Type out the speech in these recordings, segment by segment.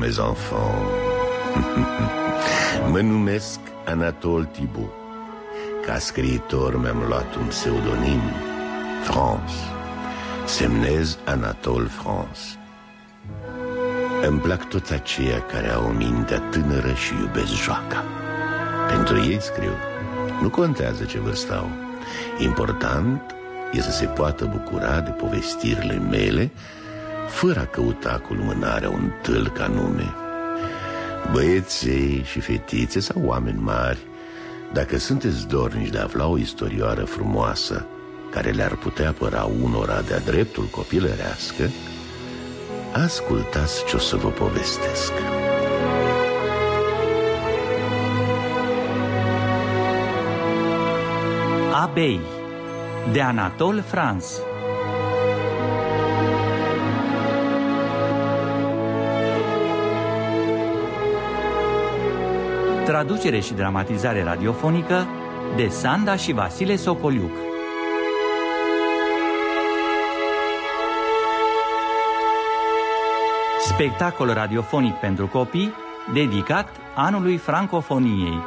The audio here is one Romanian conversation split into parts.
mes enfants. Mă numesc Anatole Thibault. Ca scriitor mi-am luat un pseudonim, France. Semnez Anatole France. Îmi plac toți aceia care au mintea tânără și iubesc joaca. Pentru ei scriu. Nu contează ce vârstă au. Important e să se poată bucura de povestirile mele fără a căuta cu lumânarea un tâlc anume. Băieței și fetițe sau oameni mari, dacă sunteți dornici de a afla o istorioară frumoasă care le-ar putea păra unora de-a dreptul copilărească, ascultați ce o să vă povestesc. Abeilles de Anatole France. Traducere și dramatizare radiofonică de Sanda și Vasile Socoliuc. Spectacol radiofonic pentru copii dedicat anului francofoniei.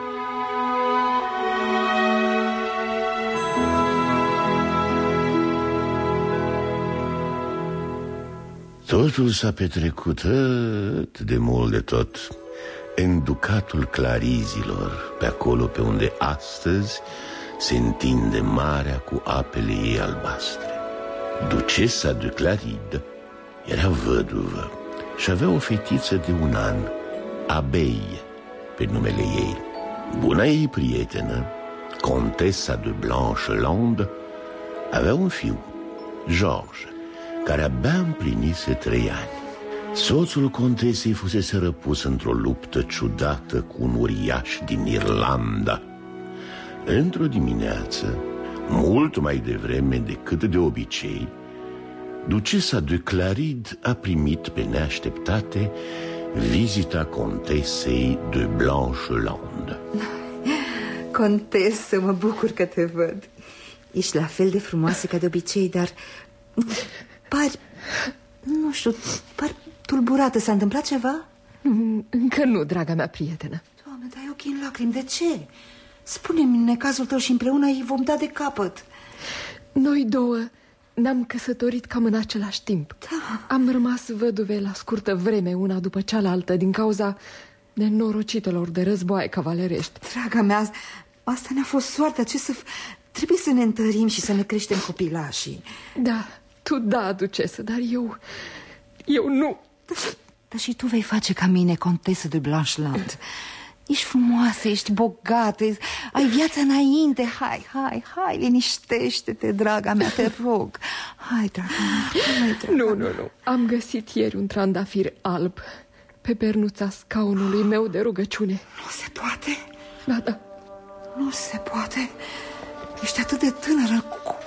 Totul s-a petrecut atât de mult de tot în ducatul Clarizilor, pe acolo pe unde astăzi se întinde marea cu apele ei albastre. Ducesa de Claride era văduvă și avea o fetiță de 1 an, Abeille, pe numele ei. Buna ei prietenă, Contesa de Blancheland, avea un fiu, Georges, care abia împlinise 3 ani. Soțul contesei fusese răpus într-o luptă ciudată cu un uriaș din Irlanda. Într-o dimineață, mult mai devreme decât de obicei, ducesa de Claride a primit pe neașteptate vizita contesei de Blancheland. Contesă, mă bucur că te văd. Ești la fel de frumoasă ca de obicei, dar pari, nu știu, pari tulburată. S-a întâmplat ceva? Încă nu, draga mea prietenă. Doamne, dai ochii în lacrimi, de ce? Spune-mi necazul tău și împreună îi vom da de capăt. Noi două ne-am căsătorit cam în același timp. Da. Am rămas văduve la scurtă vreme, una după cealaltă, din cauza nenorocitelor de războaie cavalerești. Draga mea, asta ne-a fost soarta. Trebuie să ne întărim și să ne creștem copilașii. Da, tu da, ducesă, dar eu nu. Dar și tu vei face ca mine, contesă de Blancheland. Ești frumoasă, ești bogată, ai viața înainte. Hai, liniștește-te, draga mea, te rog. Hai, draga mea. Nu. Am găsit ieri un trandafir alb pe pernuța scaunului meu de rugăciune. Nu se poate? Da. Nu se poate. Ești atât de tânără.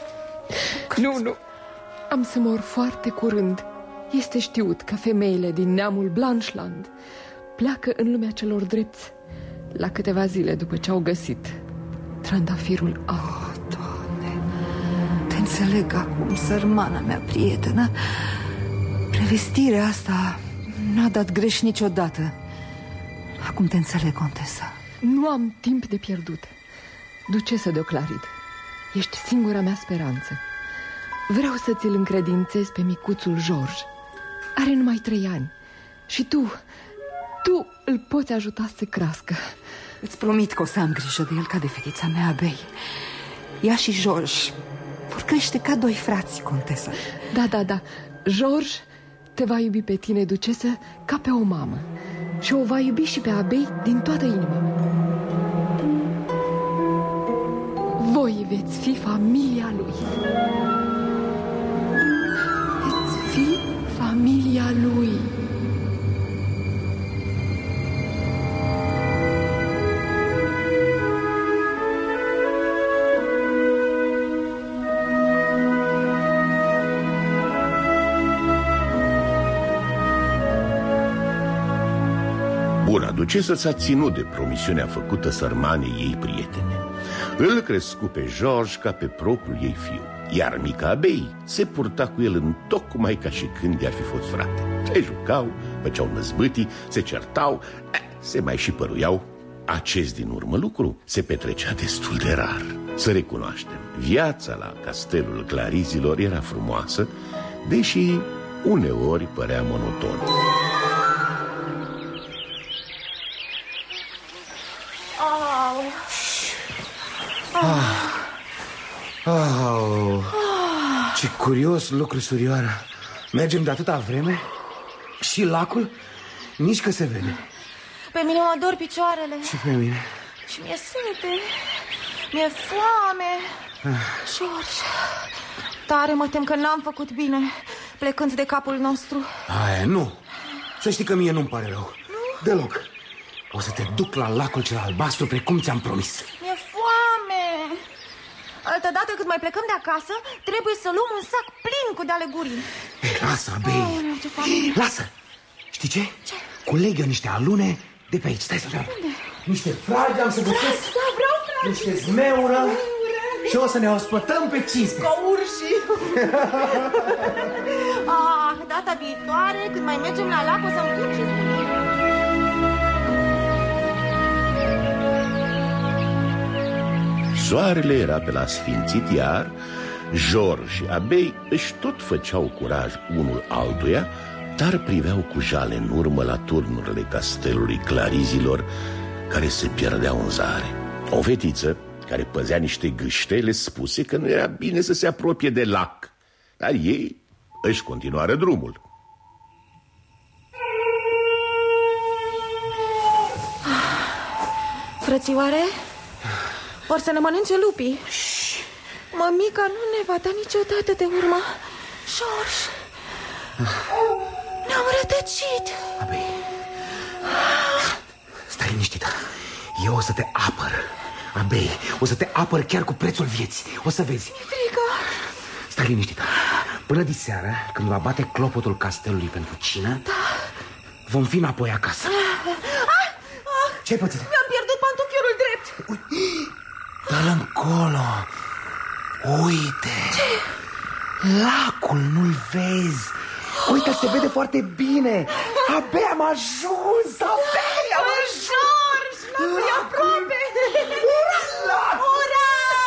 Nu. Am să mor foarte curând. Este știut că femeile din neamul Blancheland pleacă în lumea celor drepți la câteva zile după ce au găsit trandafirul alb. Oh, Doamne, te înțeleg acum, sărmana mea prietenă. Prevestirea asta n-a dat greș niciodată. Acum te înțeleg, contesa. Nu am timp de pierdut. Ducesă de Claride, ești singura mea speranță. Vreau să ți-l încredințez pe micuțul Georges. Are numai 3 ani. Și tu îl poți ajuta să crească. Îți promit că o să am grijă de el ca de fetița mea, Abeille. Ea și Georges vor crește ca 2 frați, contesa. Da. Georges te va iubi pe tine, ducesă, ca pe o mamă. Și o va iubi și pe Abeille din toată inima. Voi veți fi familia lui. Veți fi familia lui. Buna ducesă s-a ținut de promisiunea făcută sărmanei ei prietene. Îl crescu pe Georges ca pe propriul ei fiu. iar mica Abei se purta cu el întocmai ca și când i-ar fi fost frate. Se jucau, făceau năzbâtii, se certau, se mai și păruiau. Acest din urmă lucru se petrecea destul de rar. Să recunoaștem, viața la castelul Clarizilor era frumoasă, deși uneori părea monoton. Ce curios lucru, surioară. Mergem de atâta vreme și lacul nici că se vede. Pe mine mă dor picioarele. Și pe mine. Și mi-e sete, mi-e foame. George, tare mă tem că n-am făcut bine plecând de capul nostru. Aia, nu. Să știi că mie nu-mi pare rău. Nu? Deloc. O să te duc la lacul cel albastru precum ți-am promis. Mi-e foame. Altădată când mai plecăm de acasă, trebuie să luăm un sac plin cu de-ale gurii. Lasă, Abei. Lasă. Știi ce? Ce? Culeg eu niște alune de pe aici. Stai să vreau. Niște fragi am să găsesc. Da, vreau fragi. Niște zmeură. Și o să ne ospătăm pe cinste. Ca urșii. Data viitoare, când mai mergem la lac, o să-mi duceți. Soarele era pe la sfințit, iar George și Abei își tot făceau curaj unul altuia, dar priveau cu jale în urmă la turnurile castelului Clarizilor, care se pierdeau în zare. O fetiță care păzea niște gâște le spuse că nu era bine să se apropie de lac, dar ei își continuară drumul. Frățioare, or să ne mănânce lupii. Mămica nu ne va da niciodată de urmă. George, ne-am rătăcit. Abei, stai liniștită. Eu o să te apăr. Abei, o să te apăr chiar cu prețul vieții. O să vezi. Frică. Stai liniștită. Până diseară, când va bate clopotul castelului pentru cină, da, vom fi înapoi acasă. Ce-ai pățit? Mi-am pierdut pantofiorul drept. Dă-l încolo. Uite. Ce? Lacul, nu-l vezi? Uite, se vede foarte bine. Abia am ajuns. Abia am ajuns. George, lacul e aproape. Ura! Ura!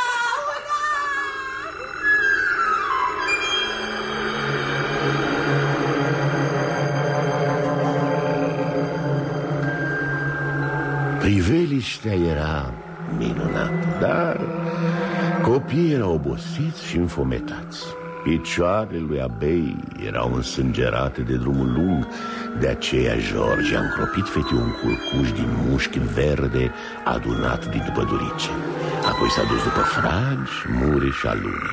Priveliștea era minunată, dar copiii erau obosiți și înfometați. Picioarele lui Abei erau însângerate de drumul lung. De aceea George a încropit fetiul un culcuș din mușchi verde adunat din pădurice. Apoi s-a dus după fragi, mure și alune.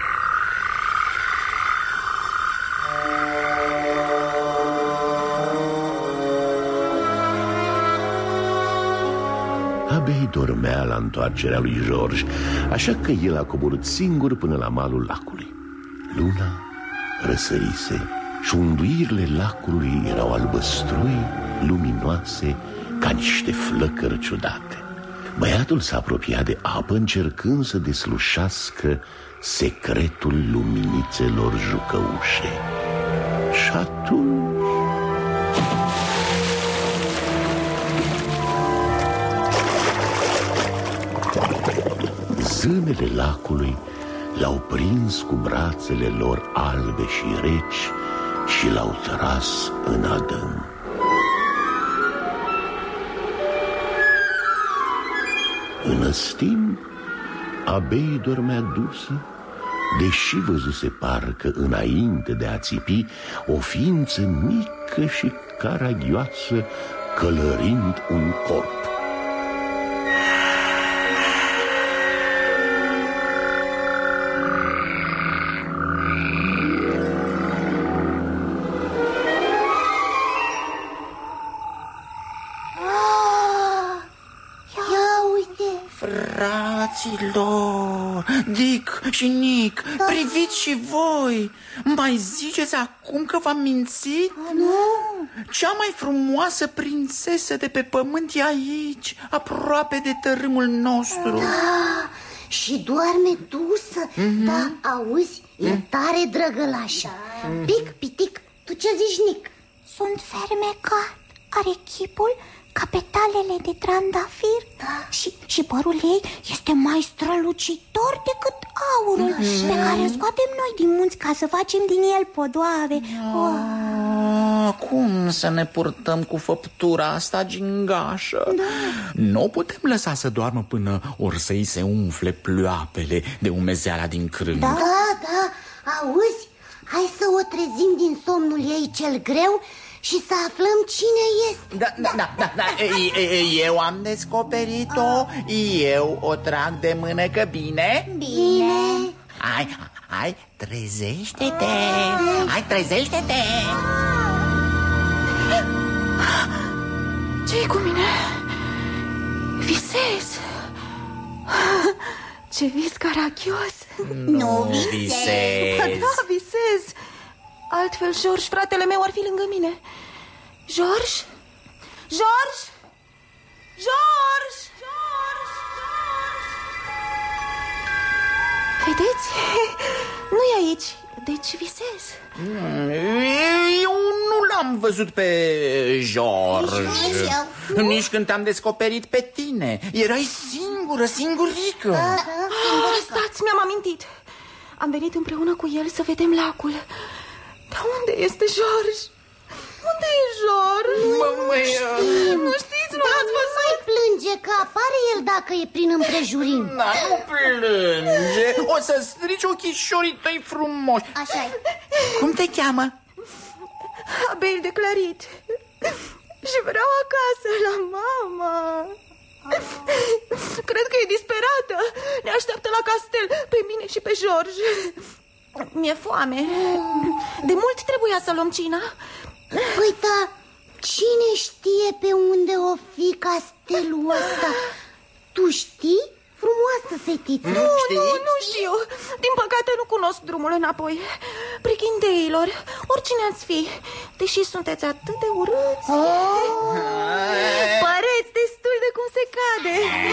Abei dormea la întoarcerea lui George, așa că el a coborât singur până la malul lacului. Luna răsărise și unduirile lacului erau albăstrui, luminoase, ca niște flăcări ciudate. Băiatul s-a apropiat de apă încercând să deslușească secretul luminițelor jucăușe. Și atunci... zânele lacului l-au prins cu brațele lor albe și reci și l-au tras în adânc. În ăstim, Abei dormea dusă, deși văzuse parcă înainte de a țipi o ființă mică și caragioasă călărind un corp. Fraților, Dick și Nick, da, priviți și voi. Mai ziceți acum că v-am mințit? Nu. Cea mai frumoasă prințesă de pe pământ e aici, aproape de tărâmul nostru. Da, Și doarme dusă. Da, auzi, e tare drăgălașă. Pic, pitic, tu ce zici, Nic? Sunt fermecat. Are chipul ca petalele de trandafir. Și părul ei este mai strălucitor decât aurul pe care îl scoatem noi din munți ca să facem din el podoabe. Cum să ne purtăm cu făptura asta gingașă? Nu putem lăsa să doarmă până or să-i se umfle ploapele de umezeala din crân. Da, auzi, hai să o trezim din somnul ei cel greu și să aflăm cine este. Da. Eu am descoperit-o. Eu o trag de mânecă, bine? Bine. Hai, trezește-te. Hai, trezește-te. Ce-i cu mine? Visez. Ce vis caragios. Nu visez. Da, visez. Altfel, George, fratele meu, ar fi lângă mine. George? George? George? Vedeți? Nu-i aici, deci visez. Eu nu l-am văzut pe George. Nici când te-am descoperit pe tine. Erai singurică. Stați, mi-am amintit. Am venit împreună cu el să vedem lacul. Dar unde este George? Unde e George? Nu știți, nu l-ați văzut? Nu mai plânge, că apare el dacă e prin împrejurim. Da, nu plânge. O să strici ochișorii tăi frumoși. Așa-i. Cum te cheamă? Abel de Clarit. Și vreau acasă, la mama. Cred că e disperată. Ne așteaptă la castel, pe mine și pe George. Mi-e foame. De mult trebuia să luăm cina. Păi da, cine știe pe unde o fi castelul ăsta? Tu știi, frumoasă fetiță? Nu știu. Din păcate nu cunosc drumul înapoi. Prichindeilor, oricine ați fi, deși sunteți atât de urâți, păreți destul de cum se cade.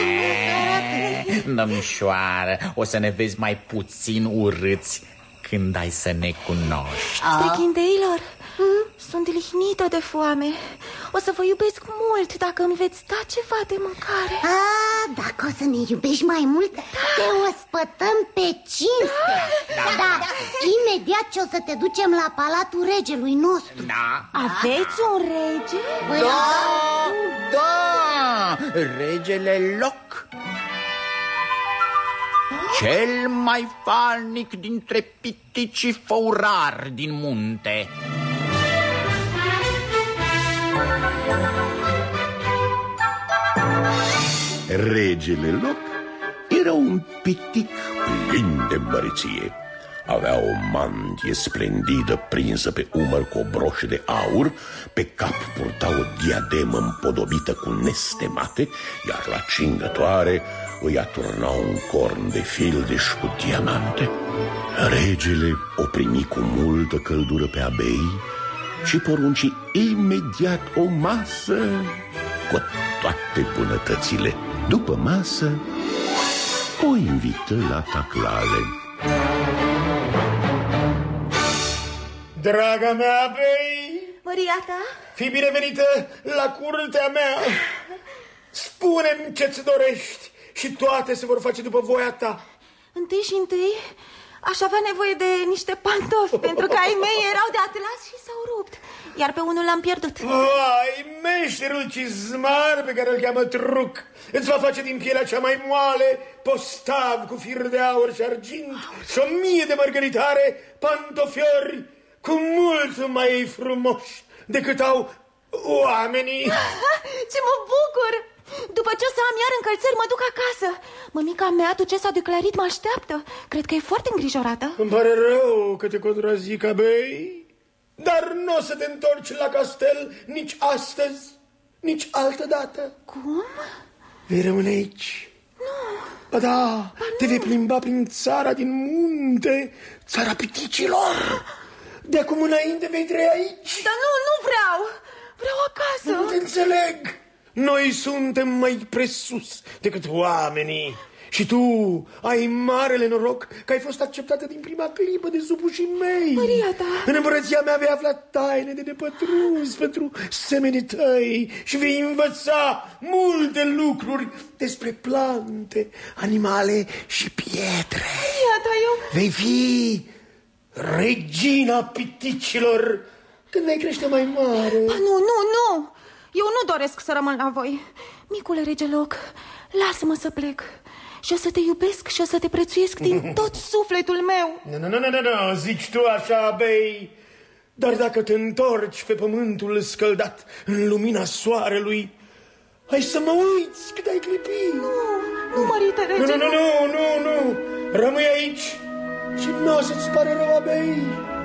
Domnișoară, o să ne vezi mai puțin urâți când ai să ne cunoști. Prichindeilor, sunt lihnită de foame. O să vă iubesc mult dacă îmi veți da ceva de mâncare. Dacă o să ne iubești mai mult, te ospătăm pe cinste. Da, imediat ce o să te ducem la palatul regelui nostru. Aveți un rege? Da, regele Loc, cel mai falnic dintre piticii făurari din munte. Regele Loc era un pitic plin de măreție. Avea o mantie splendidă prinsă pe umăr cu o broșă de aur, pe cap purta o diademă împodobită cu nestemate, iar la cingătoare îi aturna un corn de fildeș cu diamante. Regele o primi cu multă căldură pe Abei și porunci imediat o masă cu toate bunătățile. După masă o invită la taclale. Draga mea Abei, Măria ta? fii binevenită la curtea mea. Spune-mi ce-ți dorești și toate se vor face după voia ta. Întâi aș avea nevoie de niște pantofi, pentru că ai mei erau de atlas și s-au rupt, iar pe unul l-am pierdut. Ai, meșterul cizmar pe care îl cheamă Truc îți va face din pielea cea mai moale postav cu fir de aur și argint și 1000 de mărgăritare pantofiori cu mult mai frumoși decât au oamenii. Ce mă bucur! După ce o să am iar încălțări, mă duc acasă. Mămica mea, ducesa de Clarit, mă așteaptă. Cred că e foarte îngrijorată. Îmi pare rău că te contrazic, Abei, dar nu o să te întorci la castel nici astăzi, nici altă dată. Cum? Vei rămâne aici. Ba da, te vei plimba prin țara din munte, țara piticilor. De acum înainte vei trăi aici. Dar nu vreau. Vreau acasă. Nu te înțeleg. Noi suntem mai presus decât oamenii Și tu ai marele noroc că ai fost acceptată din prima clipă de supușii mei. Maria ta. În împărăția mea vei afla taine de nepătruns pentru semenii tăi și vei învăța multe lucruri despre plante, animale și pietre. Maria ta, eu... Vei fi regina piticilor când vei crește mai mare. Nu. Eu nu doresc să rămân la voi. Micule rege Loc, lasă-mă să plec. Și o să te iubesc și o să te prețuiesc din tot sufletul meu. Nu, zici tu așa, bei. Dar dacă te întorci pe pământul scăldat în lumina soarelui, hai să mă uiți cât ai clipi. Nu, mărite rege. Nu. Rămâi aici și nu o să-ți pare rău, bei.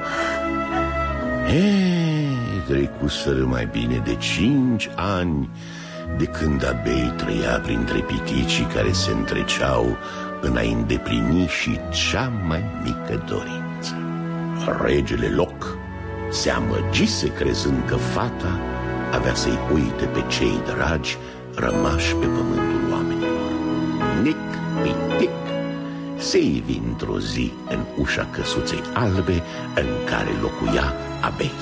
Trecuseră mai bine de 5 ani de când Abei trăia printre piticii care se întreceau în a îndeplini și cea mai mică dorință. Regele Loc se amăgise crezând că fata avea să-i uite pe cei dragi rămași pe pământul oamenilor. Nic Pitic se ivi într-o zi în ușa căsuței albe în care locuia Abei.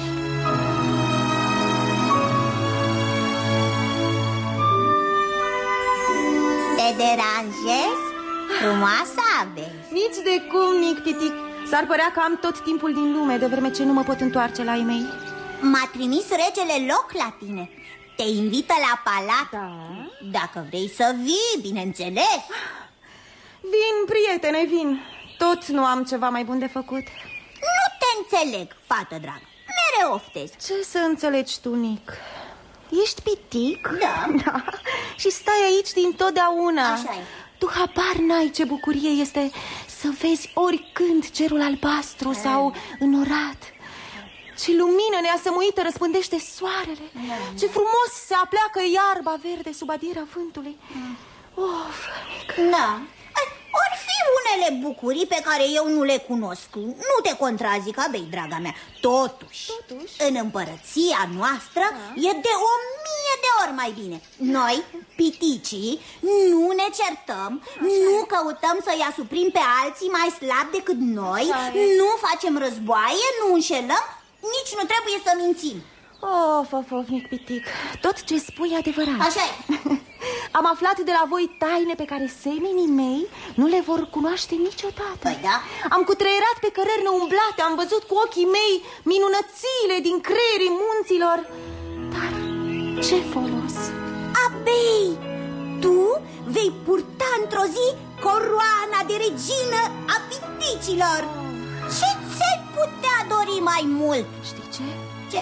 Te deranjezi? Frumoasa, Abei. Nici de cum, Nic Pitic. S-ar părea că am tot timpul din lume, de vreme ce nu mă pot întoarce la ei mei. M-a trimis regele Loc la tine. Te invită la palat. Da? Dacă vrei să vii, bineînțeles. Vin, prietene, vin. Tot nu am ceva mai bun de făcut. Nu te înțeleg, fată dragă. Mereu oftezi. Ce să înțelegi tu, Nic? Ești pitic? Da. Și stai aici dintotdeauna. Așa e. Tu habar n-ai ce bucurie este să vezi oricând cerul albastru sau înorat. Ce lumină neasămuită răspândește soarele. Ce frumos se apleacă iarba verde sub adierea vântului. Of, Nic. Da. Or fi unele bucurii pe care eu nu le cunosc. Nu te contrazic, Abei, draga mea. Totuși, în împărăția noastră e de 1000 de ori mai bine. Noi, piticii, nu ne certăm, nu căutăm să-i asuprim pe alții mai slabi decât noi, nu facem războaie, nu înșelăm, nici nu trebuie să mințim. Of, Nic Pitic, tot ce spui e adevărat. Așa e. Am aflat de la voi taine pe care semenii mei nu le vor cunoaște niciodată. Păi da. Am cutreierat pe cărări neumblate, am văzut cu ochii mei minunățiile din creierii munților. Dar ce folos? Abei, tu vei purta într-o zi coroana de regină a piticilor. Ce ți-ai putea dori mai mult? Știi ce? Ce?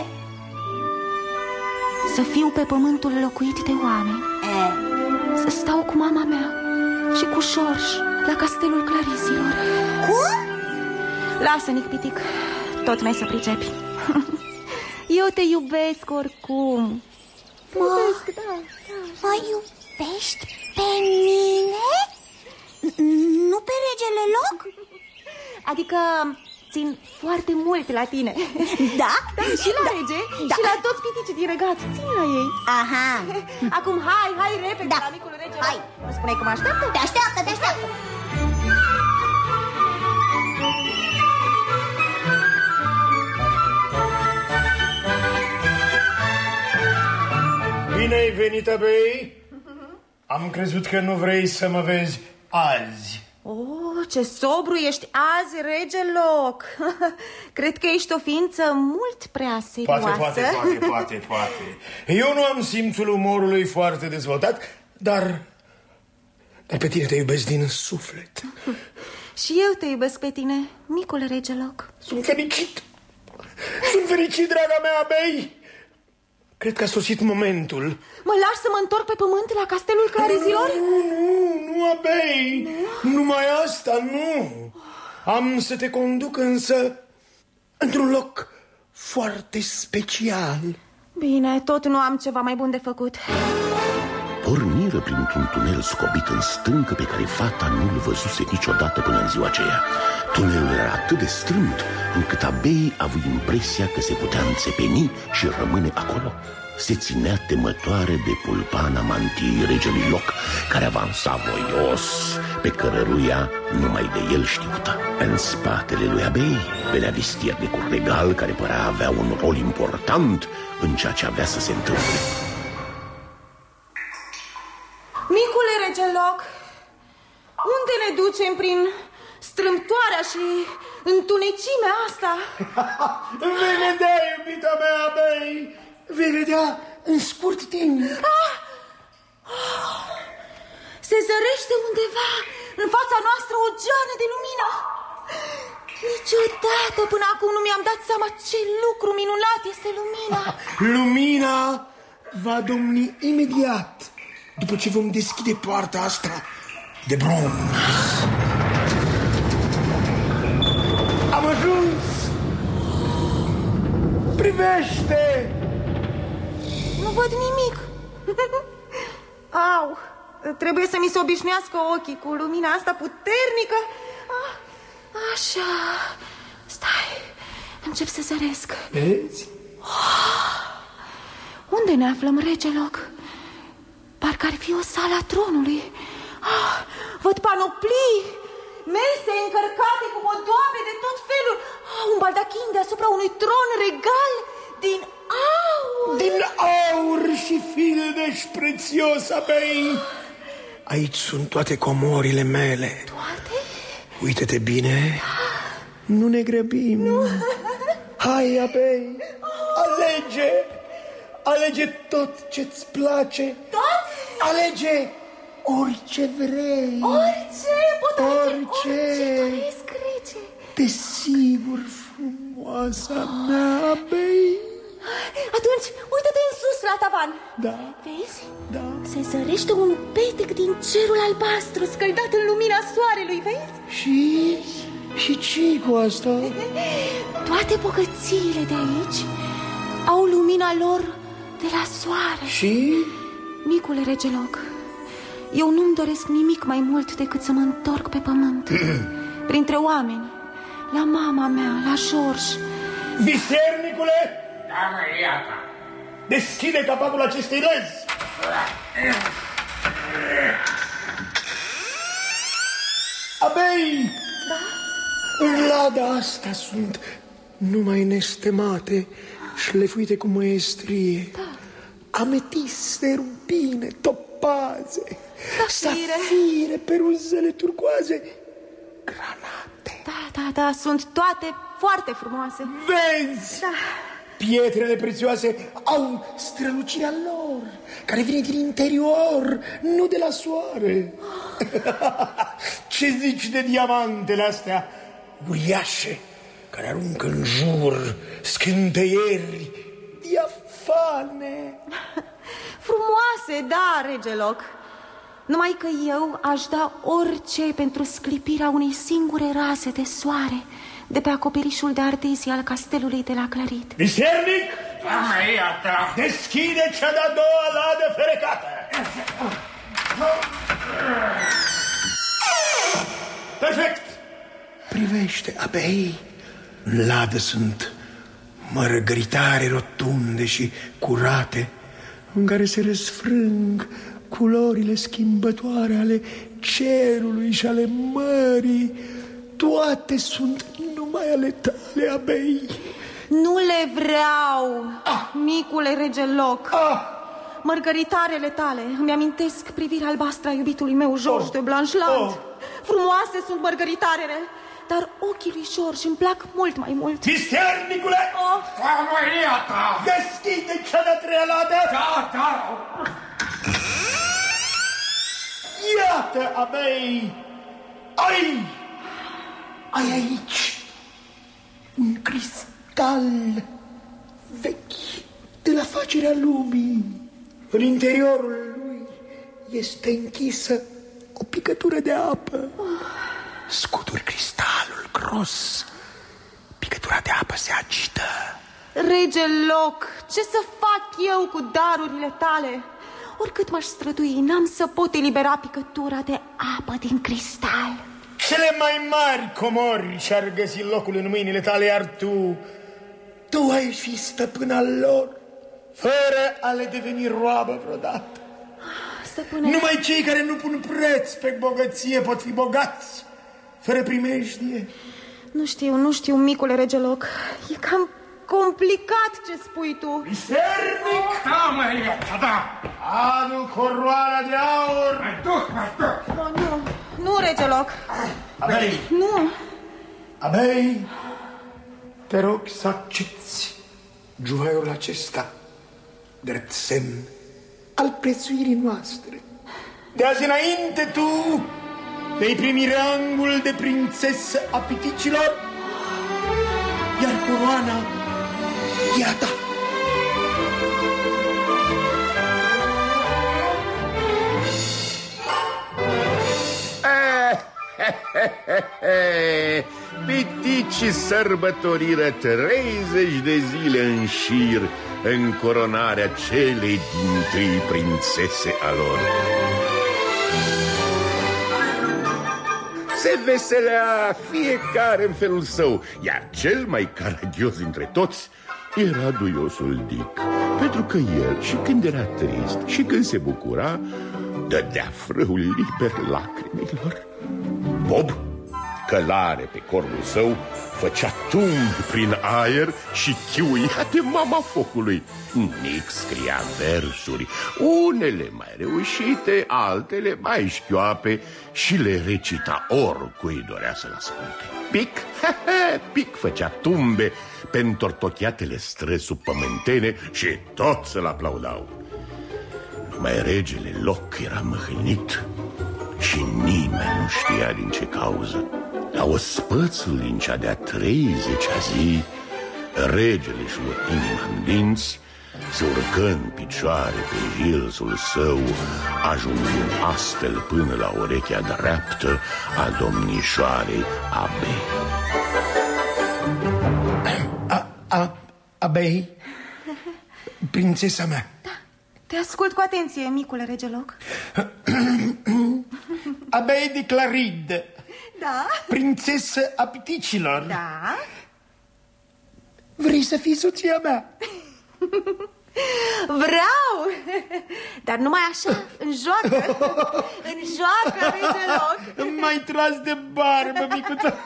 Să fiu pe pământul locuit de oameni. Să stau cu mama mea și cu George la castelul Clarizilor. Cum? Lasă, Nic Pitic, tot n-ai să pricepi. Eu te iubesc oricum. Mă iubești pe mine? Nu pe regele Loc? Adică țin foarte mult la tine. Da? Și la rege și la toți piticii din regat. Țin la ei. Aha. Acum hai repede la micul rege. Hai. Nu spuneai că mă așteaptă? Te așteaptă. Bine ai venit, Abei. Am crezut că nu vrei să mă vezi azi. Oh, ce sobru ești azi, rege Loc. Cred că ești o ființă mult prea serioasă. Poate. Eu nu am simțul umorului foarte dezvoltat, dar pe tine te iubesc din suflet. Și eu te iubesc pe tine, micul rege Loc. Sunt fericit, draga mea, Abei. Cred că a sosit momentul. Mă lași să mă întorc pe pământ la castelul Clarizilor? Nu, Abei. Numai asta, nu. Am să te conduc însă într-un loc foarte special. Bine, tot nu am ceva mai bun de făcut. Porniră printr-un tunel scobit în stâncă pe care fata nu-l văzuse niciodată până în ziua aceea. Tunelul era atât de strâmt încât Abei a avut impresia că se putea înțepeni și rămâne acolo. se ținea temătoare de pulpana mantiei regelui Loc, care avansa voios, pe cărăruia numai de el știută. În spatele lui Abei venea vistiernicul regal, care părea avea un rol important în ceea ce avea să se întâmple. Micule rege Loc, unde ne ducem prin strâmtoarea și întunecimea asta? Vei vedea, iubita mea, Abei. Vei vedea în scurt timp. Se zărește undeva în fața noastră o geană de lumină. Niciodată până acum nu mi-am dat seama ce lucru minunat este lumina. Lumina va domni imediat după ce vom deschide poarta asta de bronz. Am ajuns! Privește! Nu văd nimic. Au, trebuie să mi se obișnuiască ochii cu lumina asta puternică. Așa. Stai, încep să zăresc. Vezi? Unde ne aflăm, rege Loc? Parcă ar fi o sală a tronului. Văd panoplii, mese încărcate cu modoabe de tot felul. Un baldachin deasupra unui tron regal din aur. Din aur și fildeș prețios, Abei. Aici sunt toate comorile mele. Toate? Uită-te bine. Nu ne grăbim. Nu. Hai, Abei, alege. Alege tot ce-ți place. Tot? Alege orice vrei. Orice? Pot alege orice doresc, rege. Desigur, frumoasa mea, Abei. Atunci, uită-te în sus la tavan. Da. Vezi? Da. Se zărește un petec din cerul albastru, scăldat în lumina soarelui, vezi? Și ce-i cu asta? Toate bogățiile de aici au lumina lor de la soare. Și? Micule rege Loc, eu nu-mi doresc nimic mai mult decât să mă întorc pe pământ, printre oameni, la mama mea, la George. Visernicule! Da, Maria-ta. Deschide capacul acestei lăzi. Abei! Da? În lada asta sunt numai nestemate, șlefuite cu măestrie. Da. Ametiste, rubine, topaze, safire, peruzele turcoaze, granate. Da, sunt toate foarte frumoase. Vezi? Da. Pietrele prețioase au strălucirea lor, care vine din interior, nu de la soare. Ce zici de diamantele astea uriașe, care aruncă în jur scânteieri diafane? Frumoase, da, rege Loc. Numai că eu aș da orice pentru sclipirea unei singure raze de soare de pe acoperișul de ardezie al castelului de la Clarit. Visernic! Da, Maria-ta. Deschide cea de-a doua ladă ferecată. Perfect! Privește, Abei. În ladă sunt mărgăritare rotunde și curate, în care se răsfrâng culorile schimbătoare ale cerului și ale mării. Toate sunt numai ale tale, Abei. Nu le vreau, micule rege Loc. Mărgăritarele tale îmi amintesc privirea albastră a iubitului meu, George de Blancheland. Frumoase sunt mărgăritarele, dar ochii lui George îmi plac mult mai mult. Visternicule! Da, Maria-ta. Deschide cea de-a treia ladă! Da. Iată, Abei! Ai aici un cristal vechi de la facerea lumii. În interiorul lui este închisă o picătură de apă. Scutur cristalul gros. Picătura de apă se agită. Rege Loc, ce să fac eu cu darurile tale? Oricât m-aș strădui, n-am să pot elibera picătura de apă din cristal. Cele mai mari comori și-ar găsi locul în mâinile tale, iar tu ai fi stăpâna lor, fără a le deveni roabă vreodată. Stăpâne... Numai cei care nu pun preț pe bogăție pot fi bogați, fără primejdie. Nu știu, micule regeloc. E cam complicat ce spui tu. Misternic! Da, Maria, da! Adu coroana de aur! Mai duc! Nu, regeloc. Abei! Nu! Abei, te rog să accepți juhaiul acesta drept semn al prețuirii noastre. De azi înainte tu vei primi rangul de prințesă a piticilor, iar coroana e a ta. Piticii sărbătoriră 30 de zile în șir în coronarea celei dintâi prințese a lor. Se veselea fiecare în felul său, iar cel mai caragios dintre toți era duiosul Dick, pentru că el, și când era trist, și când se bucura, dădea frâul liber lacrimilor. Bob, călare pe cornul său, făcea tumbi prin aer și chiuia de mama focului. Nick scria versuri, unele mai reușite, altele mai șchioape, și le recita oricui dorea să-l asculte. Pic făcea tumbe pe întortocheatele străzi subpământene și toți să-l aplaudau. Numai regele Loc era mâhnit și nimeni nu știa din ce cauză. La ospățul din cea de-a 30-a zi, regele își luă inima în dinți, se urcă în picioare pe jilsul său, ajungând astfel până la urechea dreaptă a domnișoarei Abei. Abei, prințesa mea. Da, te ascult cu atenție, micule regeloc. Abei de Clarid. Da? Prințesă a piticilor. Da? Vrei să fii soția mea? Vreau! Dar numai așa, în joacă. În joacă, regeloc. M-ai tras de barbă, micuță.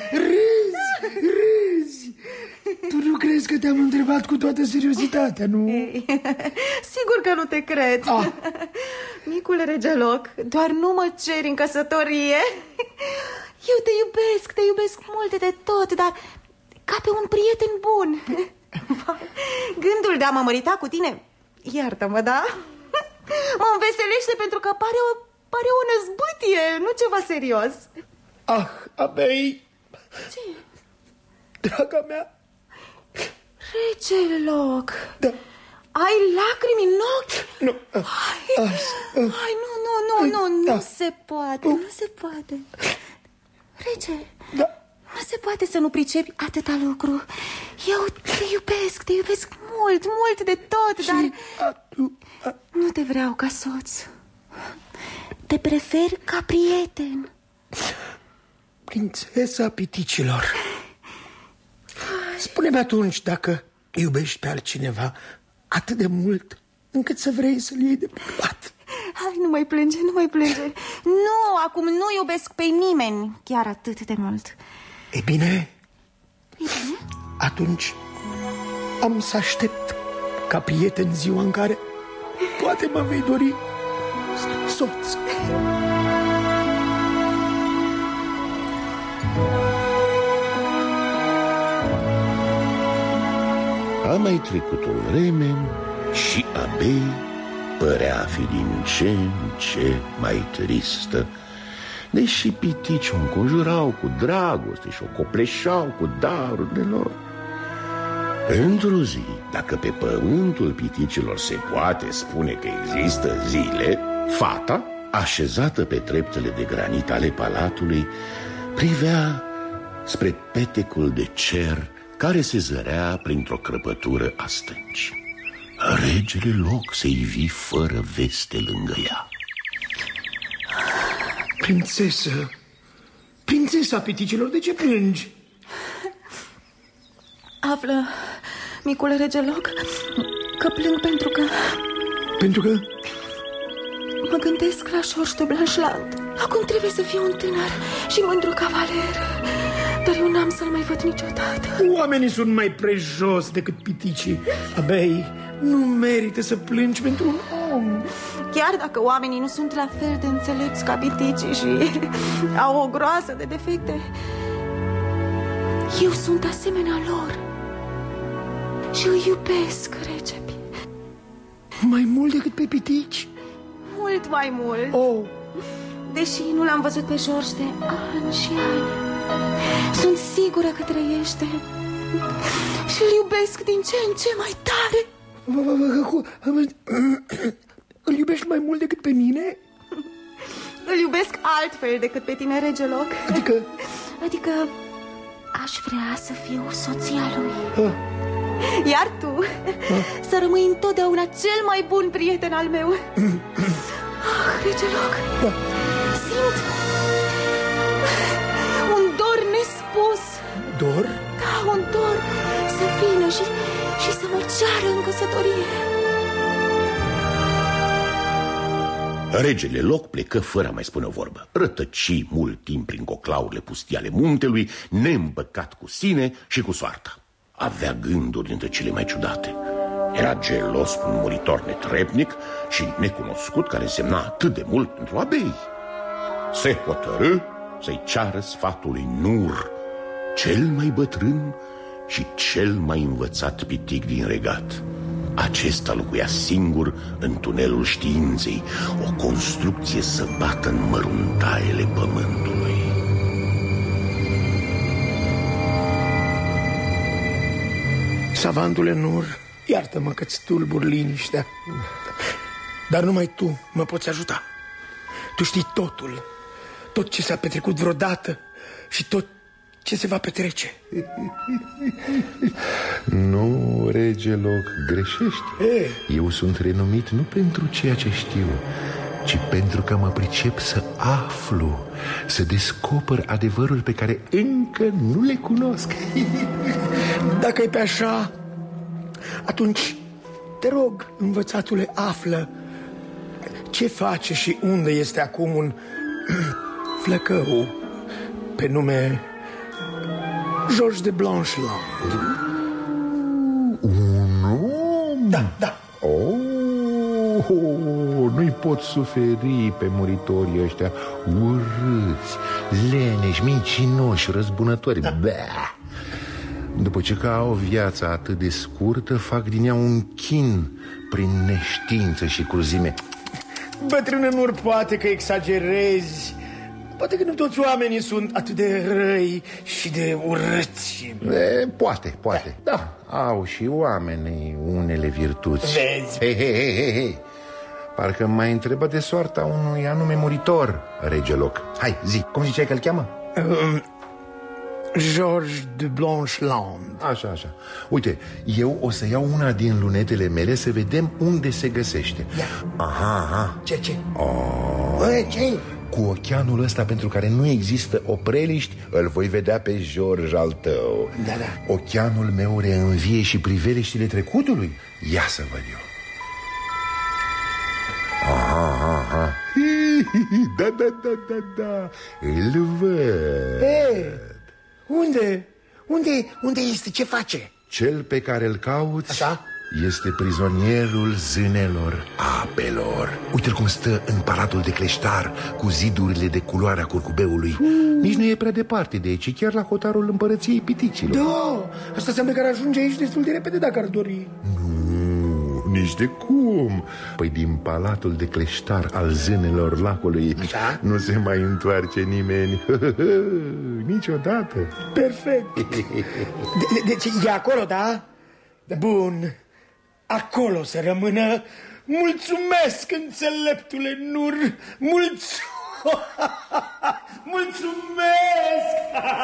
Râzi. Tu nu crezi că te-am întrebat cu toată seriozitatea, nu? Sigur că nu te cred. Micule regeloc, doar nu mă ceri în căsătorie. Eu te iubesc mult de tot, dar ca pe un prieten bun. Gândul de a mă mărita cu tine, iartă-mă, da? Mă înveselește pentru că pare o năzbâtie, nu ceva serios. Abei. Ce? Draga mea. Regeloc. Da. Ai lacrimi în ochi? Nu. Nu se poate, nu se poate. Rege, da. Nu se poate să nu pricepi atâta lucru. Eu te iubesc mult, mult de tot, dar nu te vreau ca soț. Te prefer ca prieten. Prințesa piticilor, spune-mi atunci dacă iubești pe altcineva atât de mult încât să vrei să-l iei de bărbat. Hai, nu mai plânge. Nu, acum nu iubesc pe nimeni chiar atât de mult. E bine? Atunci am să aștept ca prieten ziua în care poate mă vei dori soț. A mai trecut o vreme și Abei părea a fi din ce în ce mai tristă, deși piticii o înconjurau cu dragoste și o copleșeau cu darurile lor. Într-o zi, dacă pe pământul piticilor se poate spune că există zile, fata, așezată pe treptele de granit ale palatului, privea spre petecul de cer care se zărea printr-o crăpătură a stâncii. Regele Loc se ivi fără veste lângă ea. Prințesa piticilor, de ce plângi? Află, micule regeloc, că plâng pentru că... Pentru că? Mă gândesc la George de Blancheland. Acum trebuie să fiu un tânăr și mândru cavaler, dar eu n-am să-l mai văd niciodată. Oamenii sunt mai prejos decât piticii. Abei, nu merită să plângi pentru un om. Chiar dacă oamenii nu sunt la fel de înțelepți ca piticii și au o groază de defecte, eu sunt asemenea lor și îi iubesc, rege. Mai mult decât pe pitici? Mult mai mult. Oh. Deși nu l-am văzut pe George de ani și ani, sunt sigură că trăiește și îl iubesc din ce în ce mai tare. Îl iubești mai mult decât pe mine? Îl iubesc altfel decât pe tine, rege Loc. Adică aș vrea să fiu soția lui. Iar tu să rămâi întotdeauna cel mai bun prieten al meu. Rege Loc, simt un dor nespus. Dor? Da, un dor să vină și să mă ceară în căsătorie. Regele Loc plecă fără a mai spune o vorbă. Rătăci mult timp prin coclaurile pustii ale muntelui, neîmpăcat cu sine și cu soarta. Avea gânduri dintre cele mai ciudate. Era gelos cu un muritor netrepnic și necunoscut, care însemna atât de mult pentru abei. Se hotărâ să-i ceară sfatul lui Nur, cel mai bătrân și cel mai învățat pitic din regat. Acesta locuia singur în tunelul științei, o construcție săpată în măruntaiele pământului. Savantule Nur, iartă-mă că-ți tulbur liniștea, dar numai tu mă poți ajuta. Tu știi totul, tot ce s-a petrecut vreodată și tot ce se va petrece. Nu, rege Loc, greșești. Eu sunt renumit nu pentru ceea ce știu, ci pentru că mă pricep să aflu, să descoper adevăruri pe care încă nu le cunosc. Dacă e pe așa, atunci te rog, învățatule, află ce face și unde este acum un flăcău pe nume George de Blancheland. Un om? Da. Nu-i pot suferi pe muritorii ăștia urâți, leneși, mincinoși, răzbunători. După ce că au viața atât de scurtă, fac din ea un chin prin neștiință și cruzime. Bătrână Nur, poate că exagerezi. Poate că nu toți oamenii sunt atât de răi și de urâți. Poate. Da, au și oamenii unele virtuți. Vezi? Hei. Parcă m-ai întrebat de soarta unui anume muritor, rege Loc. Hai, zi, cum ziceai că-l cheamă? George de Blancheland. Așa. Uite, eu o să iau una din lunetele mele să vedem unde se găsește. Ia. Aha. Ce? Ce? Cu ocheanul ăsta pentru care nu există opreliști, îl voi vedea pe George al tău. Da. Ocheanul meu reînvie și priveliștile trecutului. Ia să văd eu. Aha. Da. Îl văd. Unde este? Ce face? Cel pe care îl cauți, așa, este prizonierul zânelor apelor. Uite-l cum stă în palatul de cleștar, cu zidurile de culoarea curcubeului. Nici nu e prea departe de aici, chiar la hotarul împărăției piticilor. Da, asta înseamnă că ar ajunge aici destul de repede dacă ar dori. Nu, nici de cum. Păi din palatul de cleștar al zânelor lacului, așa, nu se mai întoarce nimeni. Niciodată. Perfect. Deci e acolo, da? Bun. Acolo să rămână. Mulțumesc, înțeleptule Nur. Mulțumesc.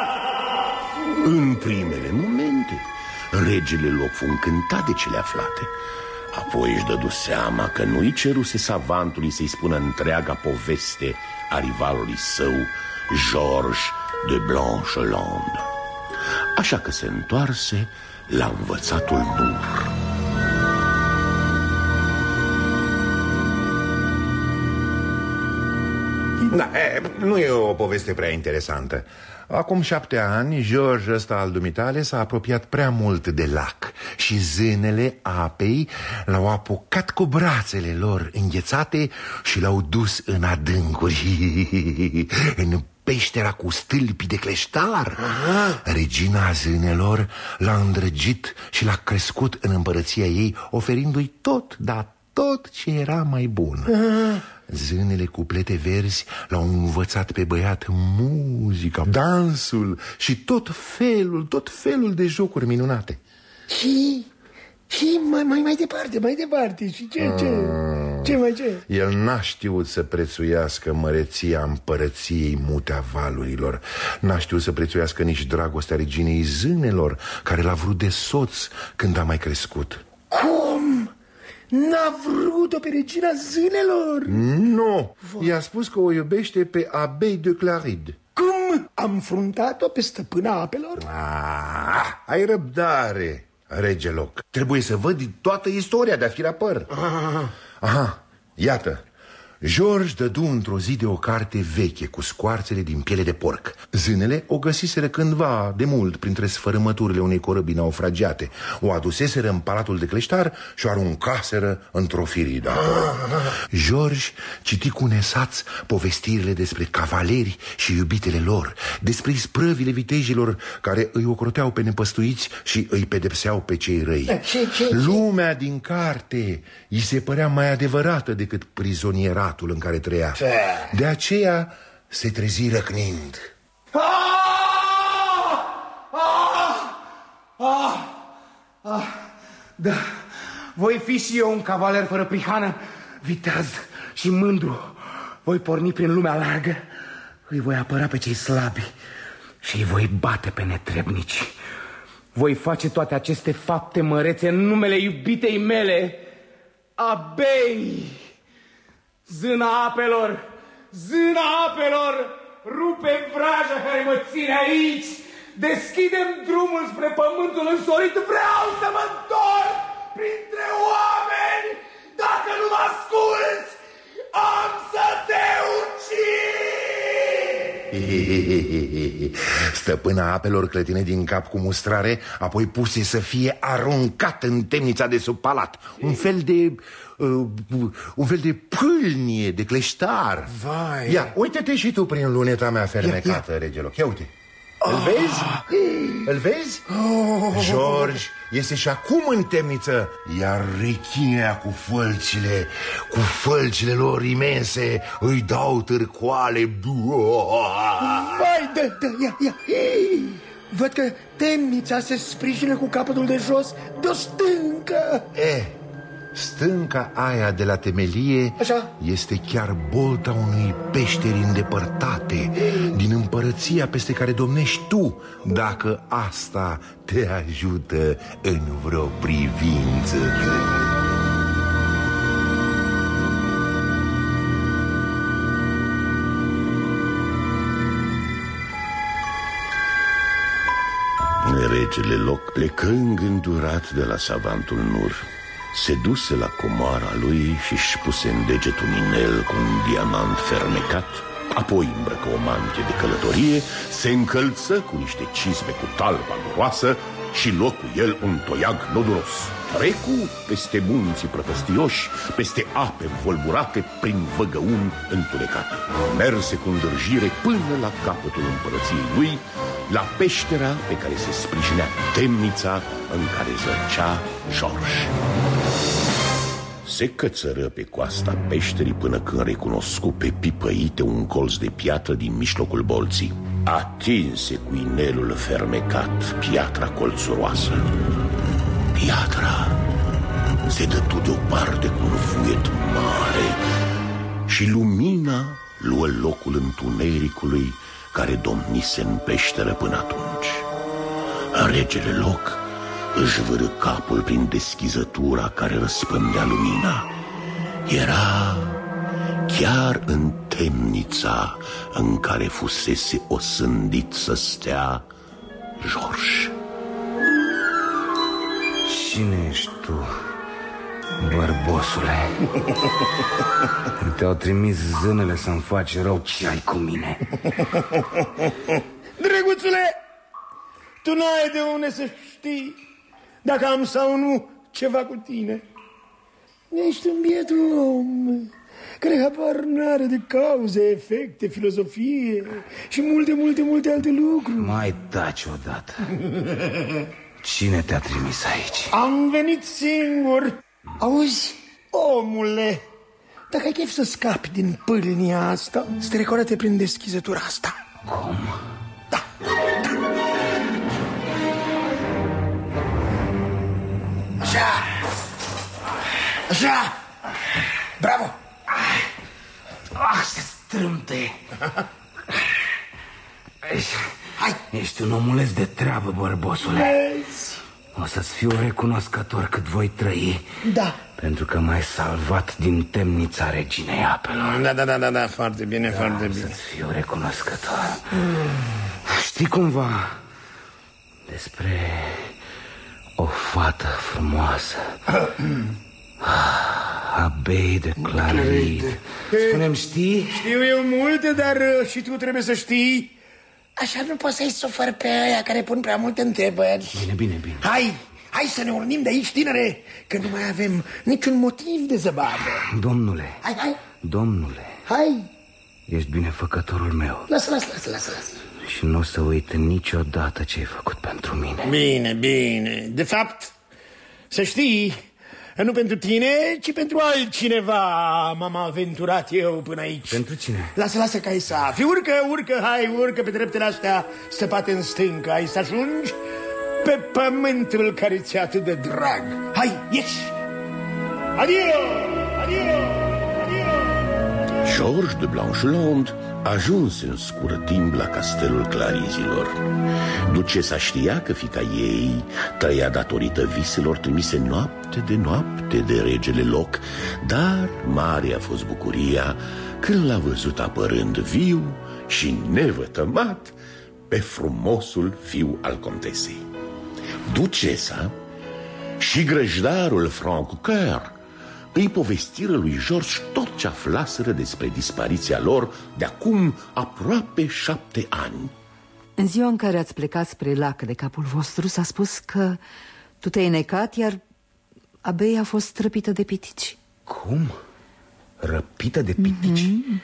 În primele momente, regele Loc fu încântat de cele aflate. Apoi își dădu seama că nu-i ceruse savantului să-i spună întreaga poveste a rivalului său, George de Blancheland. Așa că se întoarse la învățatul Nur. Da, nu e o poveste prea interesantă. Acum 7 ani, George ăsta al dumitale s-a apropiat prea mult de lac și zânele apei l-au apucat cu brațele lor înghețate și l-au dus în adâncuri, în peștera cu stâlpi de cleștar. Regina zânelor l-a îndrăgit și l-a crescut în împărăția ei, oferindu-i tot, dar tot ce era mai bun. Zânele cu plete verzi l-au învățat pe băiat muzica, dansul și tot felul de jocuri minunate. Și mai departe. Și ce? El n-a știut să prețuiască măreția împărăției mutea valurilor. N-a știut să prețuiască nici dragostea reginei zânelor, care l-a vrut de soț când a mai crescut. Cum? N-a vrut-o pe regina zânelor? Nu, i-a spus că o iubește pe Abbé de Claride. Cum? Am fruntat-o pe stăpâna apelor? Ai răbdare, rege Loc. Trebuie să văd toată istoria de-a fi rapăr. Aha, iată. George dădu într-o zi de o carte veche cu scoarțele din piele de porc. Zânele o găsiseră cândva de mult printre sfărâmăturile unei corăbii naufragiate. O aduseseră în palatul de cleștar și o aruncaseră într-o firidă. George citi cu nesaț povestirile despre cavaleri și iubitele lor, despre isprăvile vitejilor care îi ocroteau pe nepăstuiți și îi pedepseau pe cei răi. Lumea din carte îi se părea mai adevărată decât prizonieratul în care trăia. De aceea se trezi răcnind. Da, voi fi și eu un cavaler fără prihană, viteaz și mândru. Voi porni prin lumea largă, îi voi apăra pe cei slabi și îi voi bate pe netrebnici. Voi face toate aceste fapte mărețe în numele iubitei mele, Abei. Zâna apelor, rupe vraja care mă ține aici. Deschidem drumul spre pământul însorit. Vreau să mă întorc printre oameni. Dacă nu mă asculți, am să te ucid. Stăpâna apelor clătine din cap cu mustrare, apoi puse să fie aruncat în temnița de sub palat. Un fel de pâlnie de cleștar. Vai. Ia, uite-te și tu prin luneta mea fermecată, rege Loc. Ia uite. Îl vezi? George este și acum în temniță, iar rechinea cu fălcile lor imense îi dau târcoale. Vai, ia. Văd că temnița se sprijină cu capătul de jos de o stâncă. Stânca aia de la temelie este chiar bolta unei peșteri îndepărtate din împărăția peste care domnești tu, dacă asta te ajută în vreo privință. Regele Loc plecă îngândurat de la savantul Nur. Se duse la comoara lui și-și puse în deget un inel cu un diamant fermecat. Apoi îmbrăcă o mantie de călătorie, se încălță cu niște cizme cu talpa groasă și luă cu el un toiag noduros. Trecu peste munții prăpăstioși, peste ape volburate, prin văgăuni întunecate. Merse cu îndârjire până la capătul împărăției lui, la peștera pe care se sprijinea temnița în care zăcea George. Se cățără pe coasta peșterii până când recunoscu pe pipăite un colț de piatră din mijlocul bolții. Atinse cu inelul fermecat piatra colțuroasă. Piatra se dătu deoparte cu un fuiet mare și lumina luă locul întunericului care domnise în peșteră până atunci. Regele Loc își vârâ capul prin deschizătura care răspândea lumina. Era chiar în temnița în care fusese osândit să stea George. Cine ești tu, Bărbosule, te-au trimis zânele să-mi faci rău. Ce ai cu mine? Drăguțule, tu n-ai de unde să știi dacă am sau nu ceva cu tine. Ești un biet om care habar n-are de cauze, efecte, filozofie și multe alte lucruri. Mai taci odată. Cine te-a trimis aici? Am venit singur. Auzi, omule, dacă ai chef să scapi din pâlnia asta, strecoară-te prin deschizătura asta. Cum? Da. Așa. Bravo. Se strâmte. Hai. Ești un omuleț de treabă, bărbosule. O să-ți fiu recunoscător cât voi trăi. Da. Pentru că m-ai salvat din temnița reginei apelor. Da, foarte bine, foarte bine. Să-ți fiu recunoscător. Știi cumva despre o fată frumoasă, Abei de Claride? Spune-mi, știi? Știu eu multe, dar și tu trebuie să știi. Așa nu poți să-i sufăr pe aia care pun prea multe întrebări. Bine. Hai să ne urnim de aici, tinere, că nu mai avem niciun motiv de zăbavă. Domnule. Hai. Domnule. Hai. Ești binefăcătorul meu. Lasă. Și nu o să uit niciodată ce ai făcut pentru mine. Bine. De fapt, să știi, nu pentru tine, ci pentru altcineva m-am aventurat eu până aici. Pentru cine? Lasă că ai să afli. Urcă pe treptele astea săpate în stâncă. Ai să ajungi pe pământul care ți-e atât de drag. Hai, ieși! Adio! Georges de Blanchelande ajuns în scurt timp la castelul Clarizilor. Ducesa știa că fiica ei trăia datorită viselor trimise noapte de regele Loc, dar mare a fost bucuria când l-a văzut apărând viu și nevătămat pe frumosul fiu al contesei. Ducesa și grăjdarul Francoeur îi povestiră lui George tot ce aflaseră despre dispariția lor de acum aproape 7 ani. În ziua în care ați plecat spre lac de capul vostru, s-a spus că tu te-ai necat, iar Abei a fost răpită de pitici. Cum? Răpită de pitici?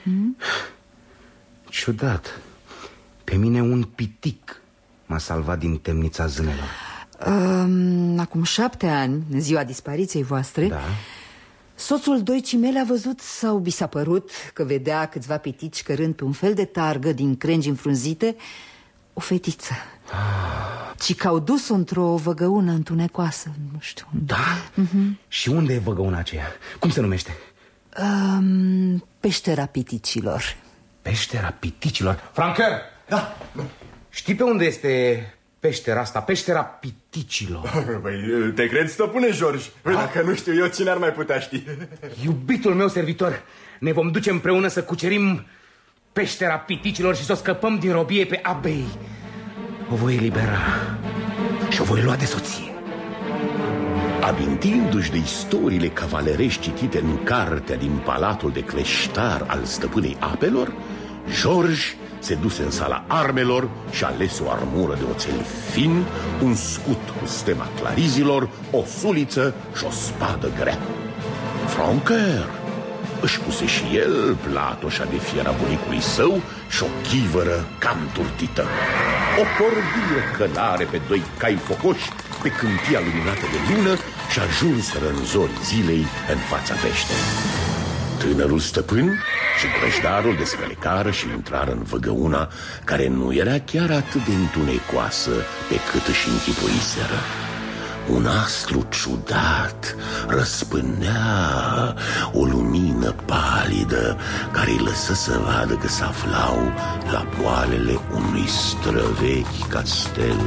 Ciudat. Pe mine un pitic m-a salvat din temnița zânelor. Acum 7 ani, în ziua dispariției voastre, da. Soțul doicii mele a văzut, sau bi s-a părut, că vedea câțiva pitici cărând pe un fel de targă din crengi înfrunzite o fetiță. Ci că au dus-o într-o văgăună întunecoasă, nu știu. Da? Și unde e văgăuna aceea? Cum se numește? Peștera piticilor. Peștera piticilor? Francoeur! Da. Știi pe unde este peștera asta? Peștera piticilor. Băi, te cred, stăpâne George? Dacă nu știu eu, cine ar mai putea ști? Iubitul meu servitor, ne vom duce împreună să cucerim peștera piticilor și să o scăpăm din robie pe Abei. O voi elibera și o voi lua de soție. Amintindu-și de istoriile cavalerești citite în cartea din Palatul de Cleștar al stăpânei apelor, George se duse în sala armelor și alese o armură de oțel fin, un scut cu stema Clarizilor, o suliță și o spadă grea. Francoeur își puse și el platoșa de fiera bunicului său și o chivără cam turtită. O porniră călare pe 2 cai focoși pe câmpia luminată de lună și ajunseră în zorii zilei în fața peșterii. Tânărul stăpân și grăjdarul descălecară și intrară în văgăuna, care nu era chiar atât de întunecoasă pe cât își închipuiseră. Un astru ciudat răspândea o lumină palidă care îi lăsă să vadă că se aflau la poalele unui străvechi castel.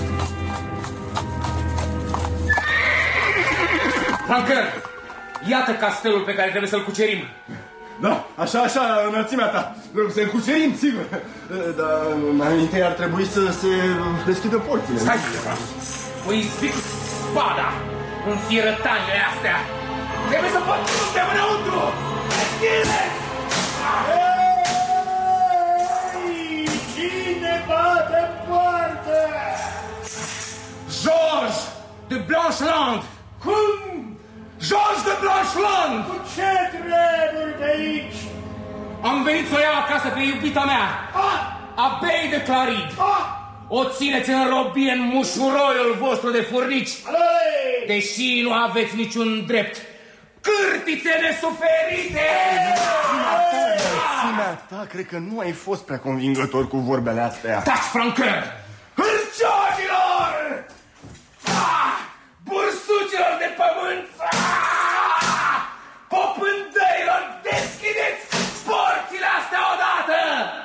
Francoeur, iată castelul pe care trebuie să-l cucerim. Da, așa, înălțimea ta. Să-l cucerim, sigur. Dar mai întâi ar trebui să se deschidă porțile. Stai! Voi izbic spada în fierătanile astea. Trebuie să pătrundem înăuntru! Deschideți! Hei! Cine bate în poartă? George de Blancheland! Cum? George de Blancheland! Cu ce treburi de aici? Am venit să o iau acasă pe iubita mea, Abei de Clarid. O țineți în robie în mușuroiul vostru de furnici, deși nu aveți niciun drept. Cârtițe nesuferite! Simea ta, cred că nu ai fost prea convingător cu vorbele astea. Taci, Francoeur! Hârciogilor! Bursucilor de pământ! Popândăilor, deschideți porțile astea odată!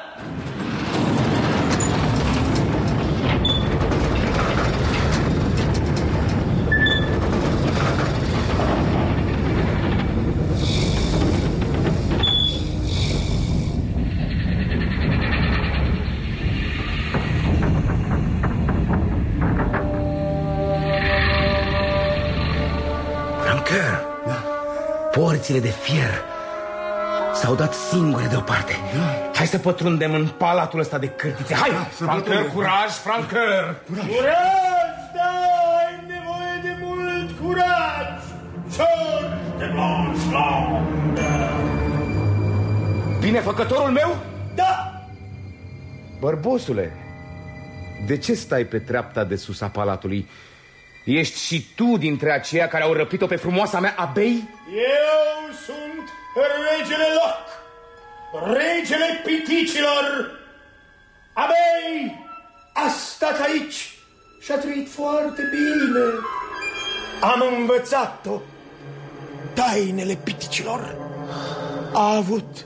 Francoeur, porțile de fier s-au dat singure deoparte. Hai să pătrundem în palatul ăsta de cârtițe. Hai, Francoeur, curaj, Francoeur! Curaj, da, ai nevoie de mult curaj! George de Blancheland! Binefăcătorul meu? Da! Bărbosule, de ce stai pe treapta de sus a palatului? Ești și tu dintre aceia care au răpit-o pe frumoasa mea Abei? Eu sunt regele Loc, regele piticilor. Abei a stat aici și a trăit foarte bine. Am învățat-o tainele piticilor. A avut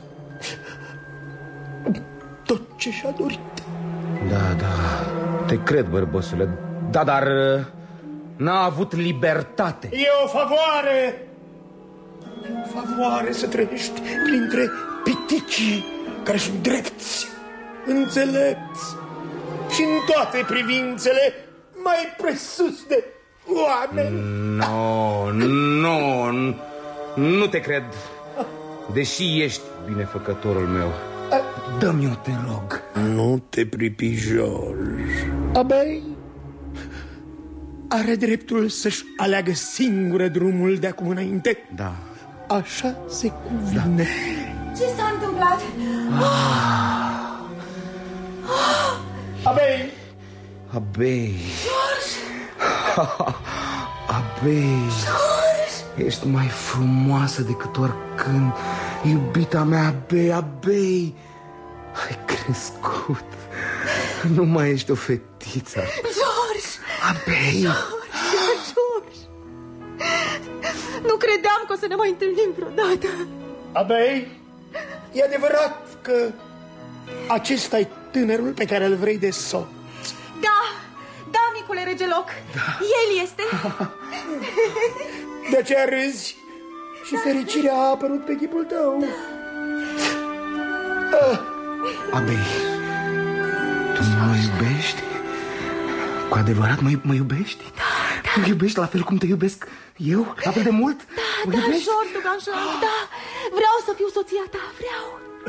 tot ce și-a dorit. Da, te cred, bărbosule. Da, dar n-a avut libertate. E o favoare. E o favoare să trăiești printre piticii care sunt drepți, înțelepți și în toate privințele mai presus de oameni. Nu te cred. Deși ești binefăcătorul meu, dă-mi-o, te rog. Nu te pripi, George. Abei are dreptul să-și aleagă singură drumul de acum înainte. Da. Așa se cuvine. Ce s-a întâmplat? Abei! Abei! George! Abei! George! Ești mai frumoasă decât oricând. Iubita mea, Abei! Ai crescut. Nu mai ești o fetiță. George! Abei! George! Nu credeam că o să ne mai întâlnim vreodată. Abei, e adevărat că acesta e tânărul pe care îl vrei de soț? Da, micule regeloc, el este. De aceea râzi și fericirea a apărut pe chipul tău. Abei, tu mă iubești? Cu adevărat mă iubești? Da. Mă iubești la fel cum te iubesc eu? La fel de mult? Da, George de Blancheland, da. Vreau să fiu soția ta, vreau.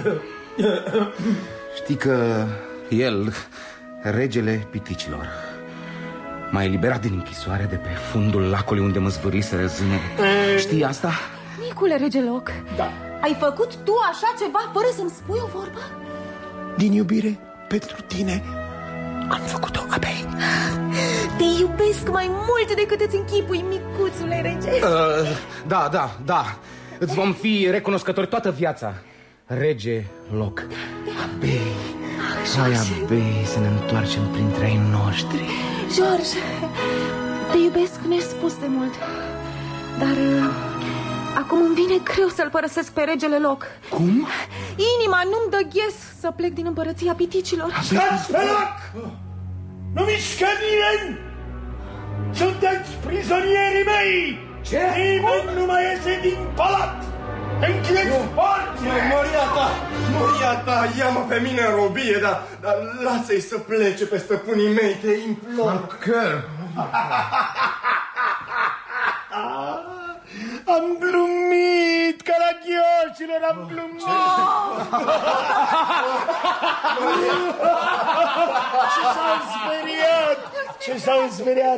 Știi că el, regele piticilor, m-a eliberat din închisoare de pe fundul lacului unde mă zvârliseră zânele. Știi asta? Micule regeloc, da. Ai făcut tu așa ceva fără să-mi spui o vorbă? Din iubire pentru tine am făcut-o, Abei. Te iubesc mai mult decât îți închipui, micuțule rege. Da. Îți vom fi recunoscători toată viața. Rege Loc. Abei. Hai, Abei, să ne întoarcem printre ai noștri. George, te iubesc nespus de mult. Dar acum îmi vine greu să-l părăsesc pe regele Loc. Cum? Inima nu-mi dă ghes să plec din împărăția piticilor. Stați pe loc! Nu mișcă nimeni! Sunteți prizonierii mei! Ce? Nimeni nu mai iese din palat! Închideți porțile! Moria ta, ia-mă pe mine în robie, dar lasă-i să plece pe stăpânii mei, te implor. Francoeur! Am glumit! râzit ca la ghioșilor, am glumit. Ce s-au speriat.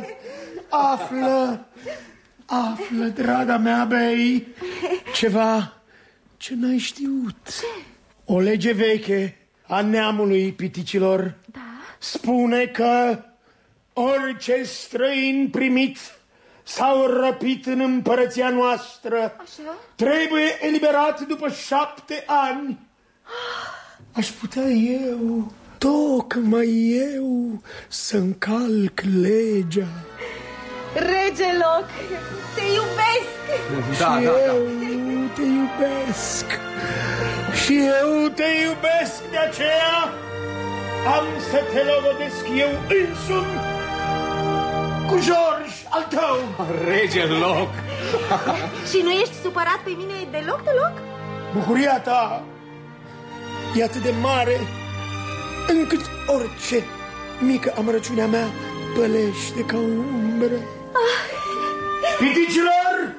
Află, draga mea, Bei, ceva ce n-ai știut. O lege veche a neamului piticilor spune că orice străin primit sau răpit în împărăția noastră trebuie eliberat după 7 ani. Aș putea eu, tocmai eu, să încalc legea. Rege Loc, te iubesc! Și eu te iubesc. Și eu te iubesc, de aceea am să te logodesc eu însumi cu George al tău. Rege Loc. Și nu ești supărat pe mine deloc? Bucuria ta e atât de mare încât orice mică amărăciunea mea pălește ca o umbră. Piticilor,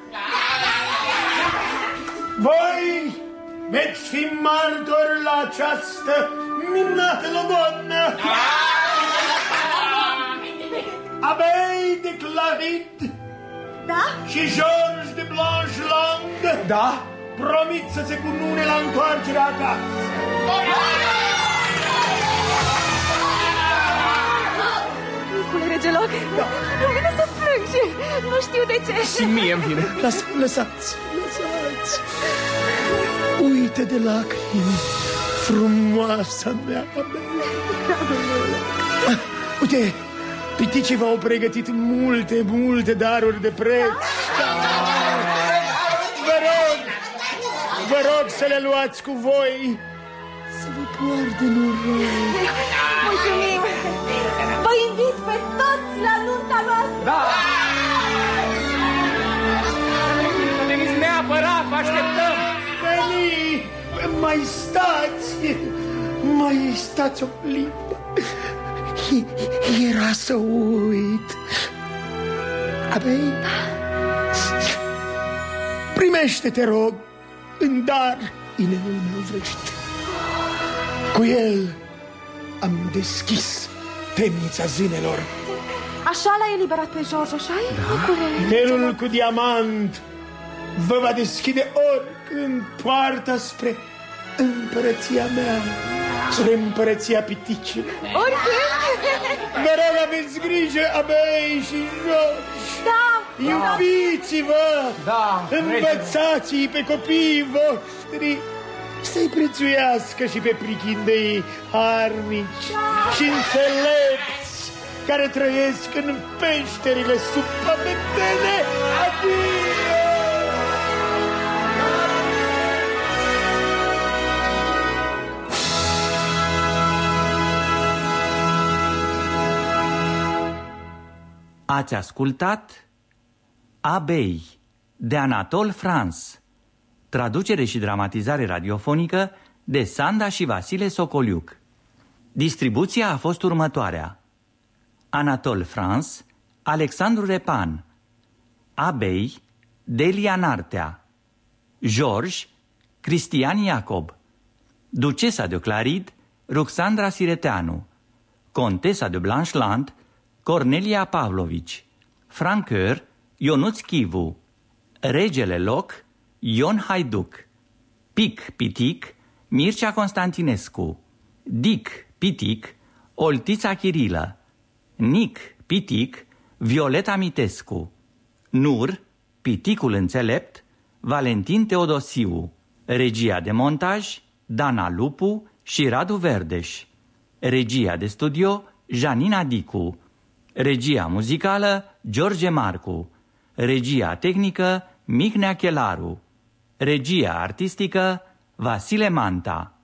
voi veți fi martori la această minunată logodnă. Abeille de Clarid și George de Blancheland promit să se cunune la întoarcerea acasă. Micule Rege Loc, îmi vine să plâng și nu știu de ce. Și mie îmi vine. Lăsați. Uite de lacrimi, frumoasa mea Abeille. Uite, piticii v-au pregătit multe daruri de preț. Vă rog să le luați cu voi, să vă poarte noroc. Mulțumim! Vă invit pe toți la nunta noastră! Da! Veniți neapărat, vă așteptăm! Veni! Mai stați o clipă. Era să uit. Abeille? Primește, te rog, în dar inelul meu vrăjit. Cu el am deschis temnița zânelor. Așa l-ai eliberat pe George, așa-i? Da. Inelul cu diamant vă va deschide oricând poarta spre împărăția mea, spre împărăția piticilor. Oricând? Vă rog, aveți grijă, Abeille și George. Da. Iubiți-vă! Învățați-i pe copiii voștri să-i prețuiască și pe prichindei harnici și înțelepți care trăiesc în peșterile subpământene. Adio! Ați ascultat Abeille de Anatole France, traducere și dramatizare radiofonică de Sanda și Vasile Socoliuc. Distribuția a fost următoarea: Anatole France, Alexandru Repan; Abeille, Delia Nartea; George, Cristian Iacob; Ducesa de Clarid, Ruxandra Sireteanu; Contesa de Blancheland, Cornelia Pavlovici; Francoeur, Ionuț Chivu; Regele Loc, Ion Haiduc; Pic Pitic, Mircea Constantinescu; Dic Pitic, Oltița Chirilă; Nic Pitic, Violeta Mitescu; Nur, Piticul Înțelept, Valentin Teodosiu; regia de montaj, Dana Lupu și Radu Verdeș; regia de studio, Janina Dicu; regia muzicală, George Marcu; regia tehnică, Mihnea Chelaru; regia artistică, Vasile Manta.